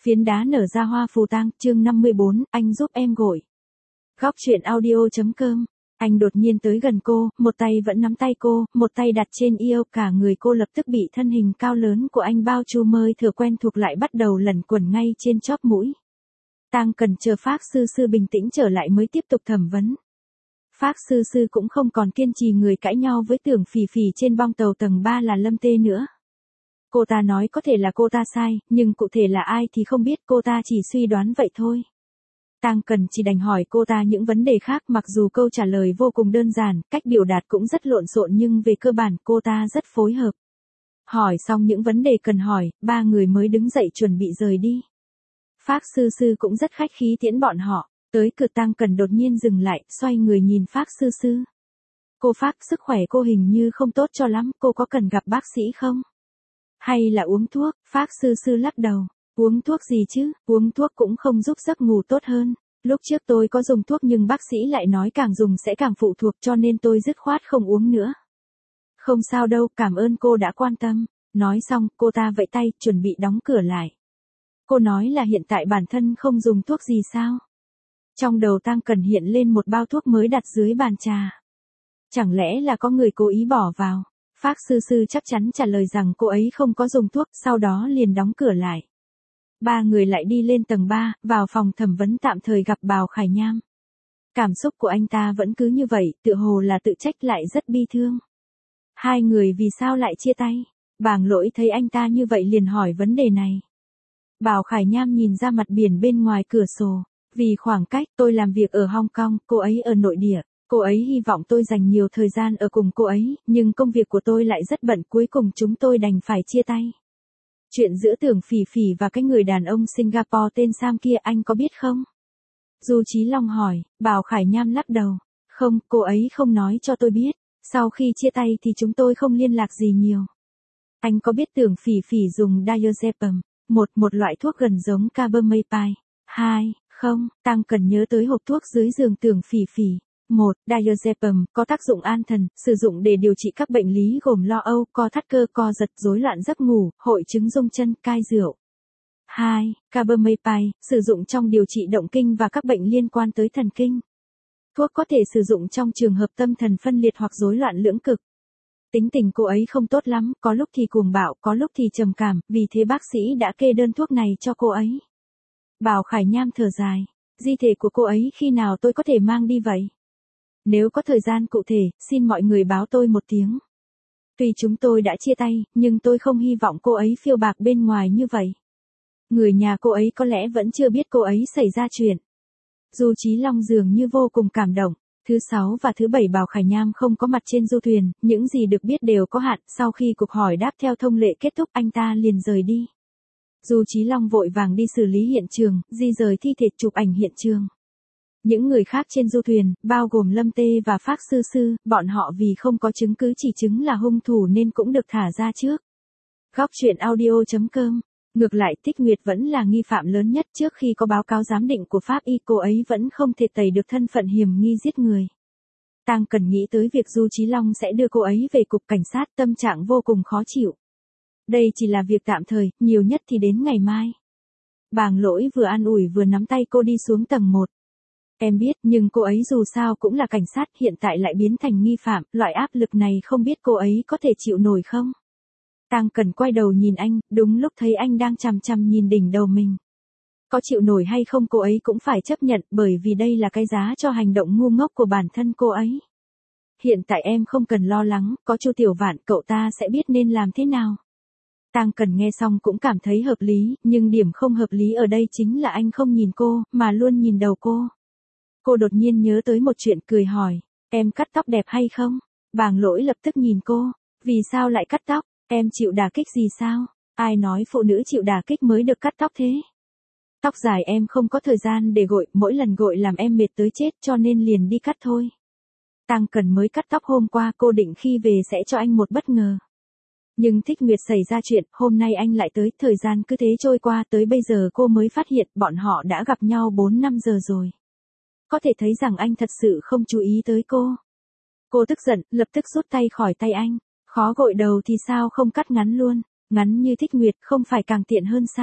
Phiến đá nở ra hoa phù tang, chương 54, anh giúp em gội. Góc truyện audio.com. Anh đột nhiên tới gần cô, một tay vẫn nắm tay cô, một tay đặt trên eo, cả người cô lập tức bị thân hình cao lớn của anh bao trùm, hơi thở quen thuộc lại bắt đầu lẩn quẩn ngay trên chóp mũi. Tang cần chờ Phác Sư Sư bình tĩnh trở lại mới tiếp tục thẩm vấn. Phác Sư Sư cũng không còn kiên trì người cãi nhau với Tưởng Phỉ Phỉ trên bong tàu tầng 3 là Lâm Tê nữa. Cô ta nói có thể là cô ta sai, nhưng cụ thể là ai thì không biết, cô ta chỉ suy đoán vậy thôi. Tang Cần chỉ đành hỏi cô ta những vấn đề khác, mặc dù câu trả lời vô cùng đơn giản, cách biểu đạt cũng rất lộn xộn, nhưng về cơ bản cô ta rất phối hợp. Hỏi xong những vấn đề cần hỏi, ba người mới đứng dậy chuẩn bị rời đi. Phác Sư Sư cũng rất khách khí tiễn bọn họ, tới cửa Tang Cần đột nhiên dừng lại, xoay người nhìn Phác Sư Sư. Cô Phác, sức khỏe cô hình như không tốt cho lắm, cô có cần gặp bác sĩ không? Hay là uống thuốc? Phác Sư Sư lắc đầu. Uống thuốc gì chứ, uống thuốc cũng không giúp giấc ngủ tốt hơn. Lúc trước tôi có dùng thuốc nhưng bác sĩ lại nói càng dùng sẽ càng phụ thuộc, cho nên tôi dứt khoát không uống nữa. Không sao đâu, cảm ơn cô đã quan tâm. Nói xong, cô ta vẫy tay, chuẩn bị đóng cửa lại. Cô nói là hiện tại bản thân không dùng thuốc gì sao? Trong đầu Tang Cần hiện lên một bao thuốc mới đặt dưới bàn trà. Chẳng lẽ là có người cố ý bỏ vào? Phác Sư Sư chắc chắn trả lời rằng cô ấy không có dùng thuốc, sau đó liền đóng cửa lại. Ba người lại đi lên tầng 3, vào phòng thẩm vấn tạm thời gặp Bào Khải Nham. Cảm xúc của anh ta vẫn cứ như vậy, tựa hồ là tự trách lại rất bi thương. Hai người vì sao lại chia tay? Bàng Lỗi thấy anh ta như vậy liền hỏi vấn đề này. Bào Khải Nham nhìn ra mặt biển bên ngoài cửa sổ. Vì khoảng cách, tôi làm việc ở Hong Kong, cô ấy ở nội địa. Cô ấy hy vọng tôi dành nhiều thời gian ở cùng cô ấy, nhưng công việc của tôi lại rất bận, cuối cùng chúng tôi đành phải chia tay. Chuyện giữa Tưởng Phỉ Phỉ và cái người đàn ông Singapore tên Sam kia anh có biết không? Du Chí Long hỏi. Bào Khải Nham lắc đầu. Không, cô ấy không nói cho tôi biết. Sau khi chia tay thì chúng tôi không liên lạc gì nhiều. Anh có biết Tưởng Phỉ Phỉ dùng diazepam, một loại thuốc gần giống carbamazepine? 2. Không, Tang Cần nhớ tới hộp thuốc dưới giường Tưởng Phỉ Phỉ. 1. Diazepam có tác dụng an thần, sử dụng để điều trị các bệnh lý gồm lo âu, co thắt cơ, co giật, rối loạn giấc ngủ, hội chứng rung chân, cai rượu. 2. Carbamazepine, sử dụng trong điều trị động kinh và các bệnh liên quan tới thần kinh. Thuốc có thể sử dụng trong trường hợp tâm thần phân liệt hoặc rối loạn lưỡng cực. Tính tình cô ấy không tốt lắm, có lúc thì cuồng bạo, có lúc thì trầm cảm, vì thế bác sĩ đã kê đơn thuốc này cho cô ấy. Bào Khải Nham thở dài. Di thể của cô ấy khi nào tôi có thể mang đi vậy? Nếu có thời gian cụ thể, xin mọi người báo tôi một tiếng. Tuy chúng tôi đã chia tay, nhưng tôi không hy vọng cô ấy phiêu bạc bên ngoài như vậy. Người nhà cô ấy có lẽ vẫn chưa biết cô ấy xảy ra chuyện. Du Chí Long dường như vô cùng cảm động. Thứ 6 và thứ 7 Bào Khải Nham không có mặt trên du thuyền, những gì được biết đều có hạn. Sau khi cuộc hỏi đáp theo thông lệ kết thúc, anh ta liền rời đi. Du Chí Long vội vàng đi xử lý hiện trường, di rời thi thể, chụp ảnh hiện trường. Những người khác trên du thuyền, bao gồm Lâm Tê và Phác Sư Sư, bọn họ vì không có chứng cứ chỉ chứng là hung thủ nên cũng được thả ra trước. Góc truyện audio.com. Ngược lại, Tích Nguyệt vẫn là nghi phạm lớn nhất, trước khi có báo cáo giám định của pháp y, cô ấy vẫn không thể tẩy được thân phận hiểm nghi giết người. Tang Cần nghĩ tới việc Du Chí Long sẽ đưa cô ấy về cục cảnh sát, tâm trạng vô cùng khó chịu. Đây chỉ là việc tạm thời, nhiều nhất thì đến ngày mai. Bàng Lỗi vừa an ủi vừa nắm tay cô đi xuống tầng 1. Em biết, nhưng cô ấy dù sao cũng là cảnh sát, hiện tại lại biến thành nghi phạm, loại áp lực này không biết cô ấy có thể chịu nổi không? Tang Cần quay đầu nhìn anh, đúng lúc thấy anh đang chằm chằm nhìn đỉnh đầu mình. Có chịu nổi hay không cô ấy cũng phải chấp nhận, bởi vì đây là cái giá cho hành động ngu ngốc của bản thân cô ấy. Hiện tại em không cần lo lắng, có Chu Tiểu Vạn, cậu ta sẽ biết nên làm thế nào. Tang Cần nghe xong cũng cảm thấy hợp lý, nhưng điểm không hợp lý ở đây chính là anh không nhìn cô, mà luôn nhìn đầu cô. Cô đột nhiên nhớ tới một chuyện, cười hỏi, em cắt tóc đẹp hay không? Bàng Lỗi lập tức nhìn cô, vì sao lại cắt tóc, em chịu đả kích gì sao? Ai nói phụ nữ chịu đả kích mới được cắt tóc thế? Tóc dài em không có thời gian để gội, mỗi lần gội làm em mệt tới chết, cho nên liền đi cắt thôi. Tang Cần mới cắt tóc hôm qua, cô định khi về sẽ cho anh một bất ngờ. Nhưng Tích Nguyệt xảy ra chuyện, hôm nay anh lại tới, thời gian cứ thế trôi qua, tới bây giờ cô mới phát hiện bọn họ đã gặp nhau 4-5 giờ rồi. Có thể thấy rằng anh thật sự không chú ý tới cô. Cô tức giận, lập tức rút tay khỏi tay anh. Khó gội đầu thì sao không cắt ngắn luôn, ngắn như Tích Nguyệt không phải càng tiện hơn sao?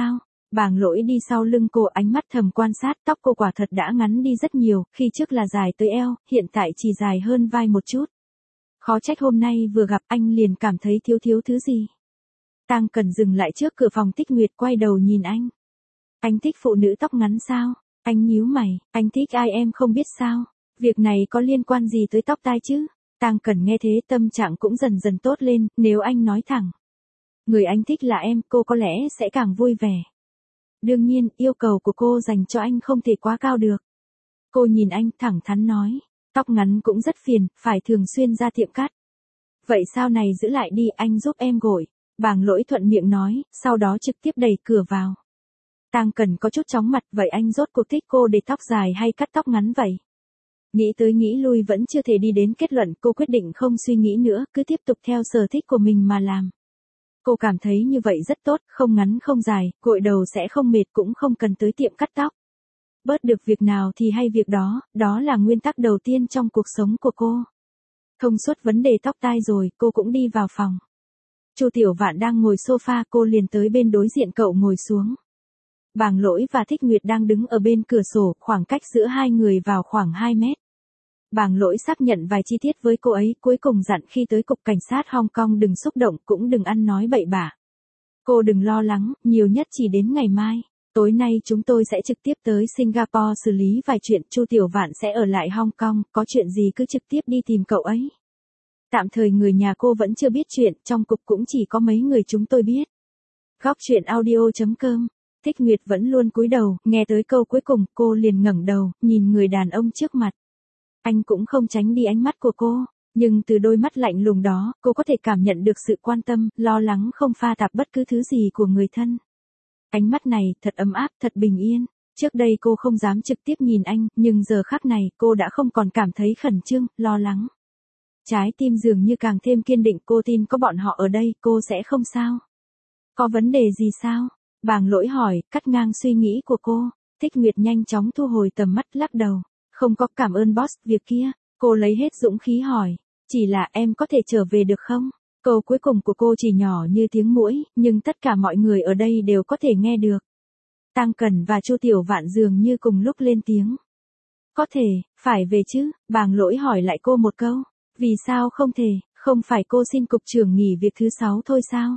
Bàng Lỗi đi sau lưng cô, ánh mắt thầm quan sát, tóc cô quả thật đã ngắn đi rất nhiều, khi trước là dài tới eo, hiện tại chỉ dài hơn vai một chút. Khó trách hôm nay vừa gặp anh liền cảm thấy thiếu thiếu thứ gì. Tang Cần dừng lại trước cửa phòng Tích Nguyệt, quay đầu nhìn anh. Anh thích phụ nữ tóc ngắn sao? Anh nhíu mày, anh thích ai em không biết sao? Việc này có liên quan gì tới tóc tai chứ? Tang Cần nghe thế tâm trạng cũng dần dần tốt lên, nếu anh nói thẳng. Người anh thích là em, cô có lẽ sẽ càng vui vẻ. Đương nhiên, yêu cầu của cô dành cho anh không thể quá cao được. Cô nhìn anh thẳng thắn nói, tóc ngắn cũng rất phiền, phải thường xuyên ra tiệm cắt. Vậy sao này giữ lại đi, anh giúp em gội. Bàng Lỗi thuận miệng nói, sau đó trực tiếp đẩy cửa vào. Tang Cần có chút chóng mặt, vậy anh rốt cuộc thích cô để tóc dài hay cắt tóc ngắn vậy? Nghĩ tới nghĩ lui vẫn chưa thể đi đến kết luận, cô quyết định không suy nghĩ nữa, cứ tiếp tục theo sở thích của mình mà làm. Cô cảm thấy như vậy rất tốt, không ngắn không dài, gội đầu sẽ không mệt, cũng không cần tới tiệm cắt tóc. Bớt được việc nào thì hay việc đó, đó là nguyên tắc đầu tiên trong cuộc sống của cô. Thông suốt vấn đề tóc tai rồi, cô cũng đi vào phòng. Chu Tiểu Vạn đang ngồi sofa, cô liền tới bên đối diện cậu ngồi xuống. Bàng Lỗi và Thích Nguyệt đang đứng ở bên cửa sổ, khoảng cách giữa hai người vào khoảng 2 mét. Bàng Lỗi xác nhận vài chi tiết với cô ấy, cuối cùng dặn khi tới cục cảnh sát Hong Kong đừng xúc động, cũng đừng ăn nói bậy bạ. Cô đừng lo lắng, nhiều nhất chỉ đến ngày mai. Tối nay chúng tôi sẽ trực tiếp tới Singapore xử lý vài chuyện, Chu Tiểu Vạn sẽ ở lại Hong Kong, có chuyện gì cứ trực tiếp đi tìm cậu ấy. Tạm thời người nhà cô vẫn chưa biết chuyện, trong cục cũng chỉ có mấy người chúng tôi biết. Góc chuyện audio.com. Thích Nguyệt vẫn luôn cúi đầu, nghe tới câu cuối cùng, cô liền ngẩng đầu, nhìn người đàn ông trước mặt. Anh cũng không tránh đi ánh mắt của cô, nhưng từ đôi mắt lạnh lùng đó, cô có thể cảm nhận được sự quan tâm, lo lắng không pha tạp bất cứ thứ gì của người thân. Ánh mắt này, thật ấm áp, thật bình yên. Trước đây cô không dám trực tiếp nhìn anh, nhưng giờ khắc này, cô đã không còn cảm thấy khẩn trương, lo lắng. Trái tim dường như càng thêm kiên định, cô tin có bọn họ ở đây, cô sẽ không sao. Có vấn đề gì sao? Bàng Lỗi hỏi, cắt ngang suy nghĩ của cô. Thích Nguyệt nhanh chóng thu hồi tầm mắt, lắc đầu. Không có, cảm ơn boss, việc kia. Cô lấy hết dũng khí hỏi. Chỉ là em có thể trở về được không? Câu cuối cùng của cô chỉ nhỏ như tiếng muỗi, nhưng tất cả mọi người ở đây đều có thể nghe được. Tang Cần và Chu Tiểu Vạn dường như cùng lúc lên tiếng. Có thể, phải về chứ? Bàng Lỗi hỏi lại cô một câu. Vì sao không thể, không phải cô xin cục trưởng nghỉ việc thứ 6 thôi sao?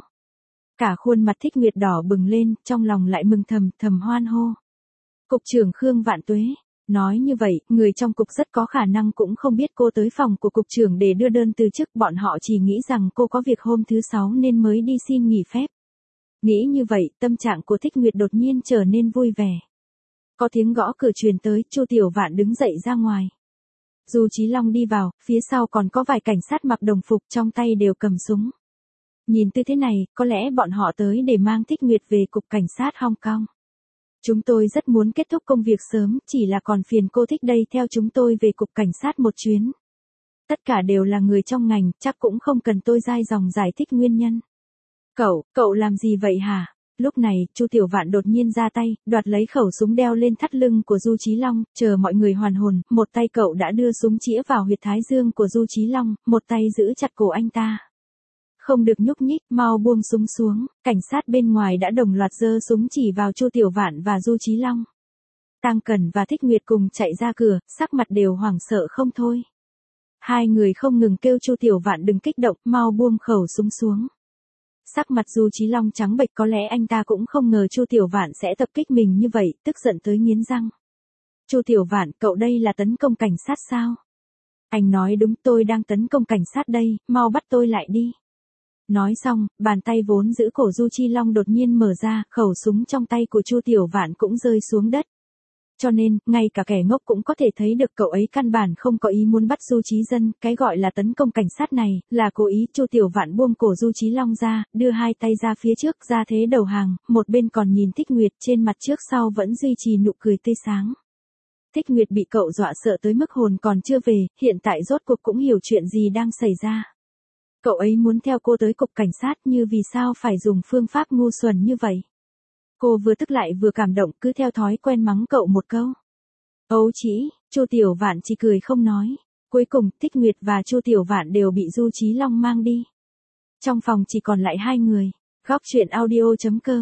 Cả khuôn mặt Thích Nguyệt đỏ bừng lên, trong lòng lại mừng thầm hoan hô. Cục trưởng Khương Vạn Tuế. Nói như vậy, người trong cục rất có khả năng cũng không biết cô tới phòng của cục trưởng để đưa đơn từ chức, bọn họ chỉ nghĩ rằng cô có việc hôm thứ 6 nên mới đi xin nghỉ phép. Nghĩ như vậy, tâm trạng của Thích Nguyệt đột nhiên trở nên vui vẻ. Có tiếng gõ cửa truyền tới, Chu Tiểu Vạn đứng dậy ra ngoài. Du Chí Long đi vào, phía sau còn có vài cảnh sát mặc đồng phục, trong tay đều cầm súng. Nhìn tư thế này, có lẽ bọn họ tới để mang Thích Nguyệt về cục cảnh sát Hong Kong. Chúng tôi rất muốn kết thúc công việc sớm, chỉ là còn phiền cô Thích đây theo chúng tôi về cục cảnh sát một chuyến. Tất cả đều là người trong ngành, chắc cũng không cần tôi dai dòng giải thích nguyên nhân. Cậu làm gì vậy hả? Lúc này, Chu Tiểu Vạn đột nhiên ra tay, đoạt lấy khẩu súng đeo lên thắt lưng của Du Chí Long, chờ mọi người hoàn hồn, một tay cậu đã đưa súng chĩa vào huyệt thái dương của Du Chí Long, một tay giữ chặt cổ anh ta. Không được nhúc nhích, mau buông súng xuống, cảnh sát bên ngoài đã đồng loạt giơ súng chỉ vào Chu Tiểu Vạn và Du Chí Long. Tang Cần và Thích Nguyệt cùng chạy ra cửa, sắc mặt đều hoảng sợ không thôi. Hai người không ngừng kêu Chu Tiểu Vạn đừng kích động, mau buông khẩu súng xuống. Sắc mặt Du Chí Long trắng bệch, có lẽ anh ta cũng không ngờ Chu Tiểu Vạn sẽ tập kích mình như vậy, tức giận tới nghiến răng. Chu Tiểu Vạn, cậu đây là tấn công cảnh sát sao? Anh nói đúng, tôi đang tấn công cảnh sát đây, mau bắt tôi lại đi. Nói xong, bàn tay vốn giữ cổ Du Chí Long đột nhiên mở ra, khẩu súng trong tay của Chu Tiểu Vạn cũng rơi xuống đất. Cho nên, ngay cả kẻ ngốc cũng có thể thấy được cậu ấy căn bản không có ý muốn bắt Du Chí Dân, cái gọi là tấn công cảnh sát này, là cố ý. Chu Tiểu Vạn buông cổ Du Chí Long ra, đưa hai tay ra phía trước, ra thế đầu hàng, một bên còn nhìn Thích Nguyệt, trên mặt trước sau vẫn duy trì nụ cười tươi sáng. Thích Nguyệt bị cậu dọa sợ tới mức hồn còn chưa về, hiện tại rốt cuộc cũng hiểu chuyện gì đang xảy ra. Cậu ấy muốn theo cô tới cục cảnh sát, như vì sao phải dùng phương pháp ngu xuẩn như vậy. Cô vừa tức lại vừa cảm động, cứ theo thói quen mắng cậu một câu. Ấu trĩ, Chu Tiểu Vạn chỉ cười không nói. Cuối cùng, Thích Nguyệt và Chu Tiểu Vạn đều bị Du Chí Long mang đi. Trong phòng chỉ còn lại hai người. Góc chuyện audio.com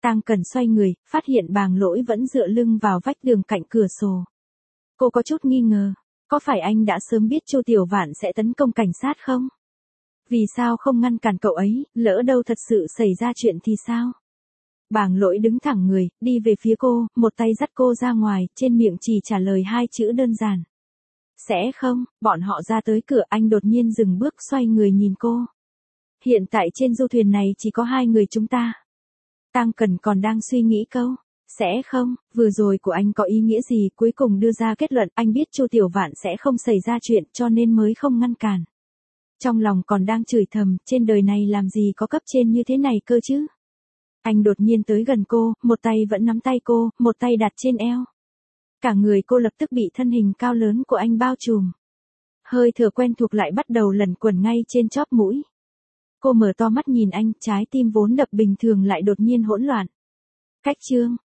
Tang Cần xoay người, phát hiện Bàng Lỗi vẫn dựa lưng vào vách tường cạnh cửa sổ. Cô có chút nghi ngờ, có phải anh đã sớm biết Chu Tiểu Vạn sẽ tấn công cảnh sát không? Vì sao không ngăn cản cậu ấy, lỡ đâu thật sự xảy ra chuyện thì sao? Bàng Lỗi đứng thẳng người, đi về phía cô, một tay dắt cô ra ngoài, trên miệng chỉ trả lời hai chữ đơn giản. Sẽ không, bọn họ ra tới cửa, anh đột nhiên dừng bước, xoay người nhìn cô. Hiện tại trên du thuyền này chỉ có hai người chúng ta. Tang Cần còn đang suy nghĩ câu. Sẽ không, vừa rồi của anh có ý nghĩa gì, cuối cùng đưa ra kết luận anh biết Chu Tiểu Vạn sẽ không xảy ra chuyện cho nên mới không ngăn cản. Trong lòng còn đang chửi thầm, trên đời này làm gì có cấp trên như thế này cơ chứ. Anh đột nhiên tới gần cô, một tay vẫn nắm tay cô, một tay đặt trên eo. Cả người cô lập tức bị thân hình cao lớn của anh bao trùm. Hơi thở quen thuộc lại bắt đầu lẩn quẩn ngay trên chóp mũi. Cô mở to mắt nhìn anh, trái tim vốn đập bình thường lại đột nhiên hỗn loạn. Cách chương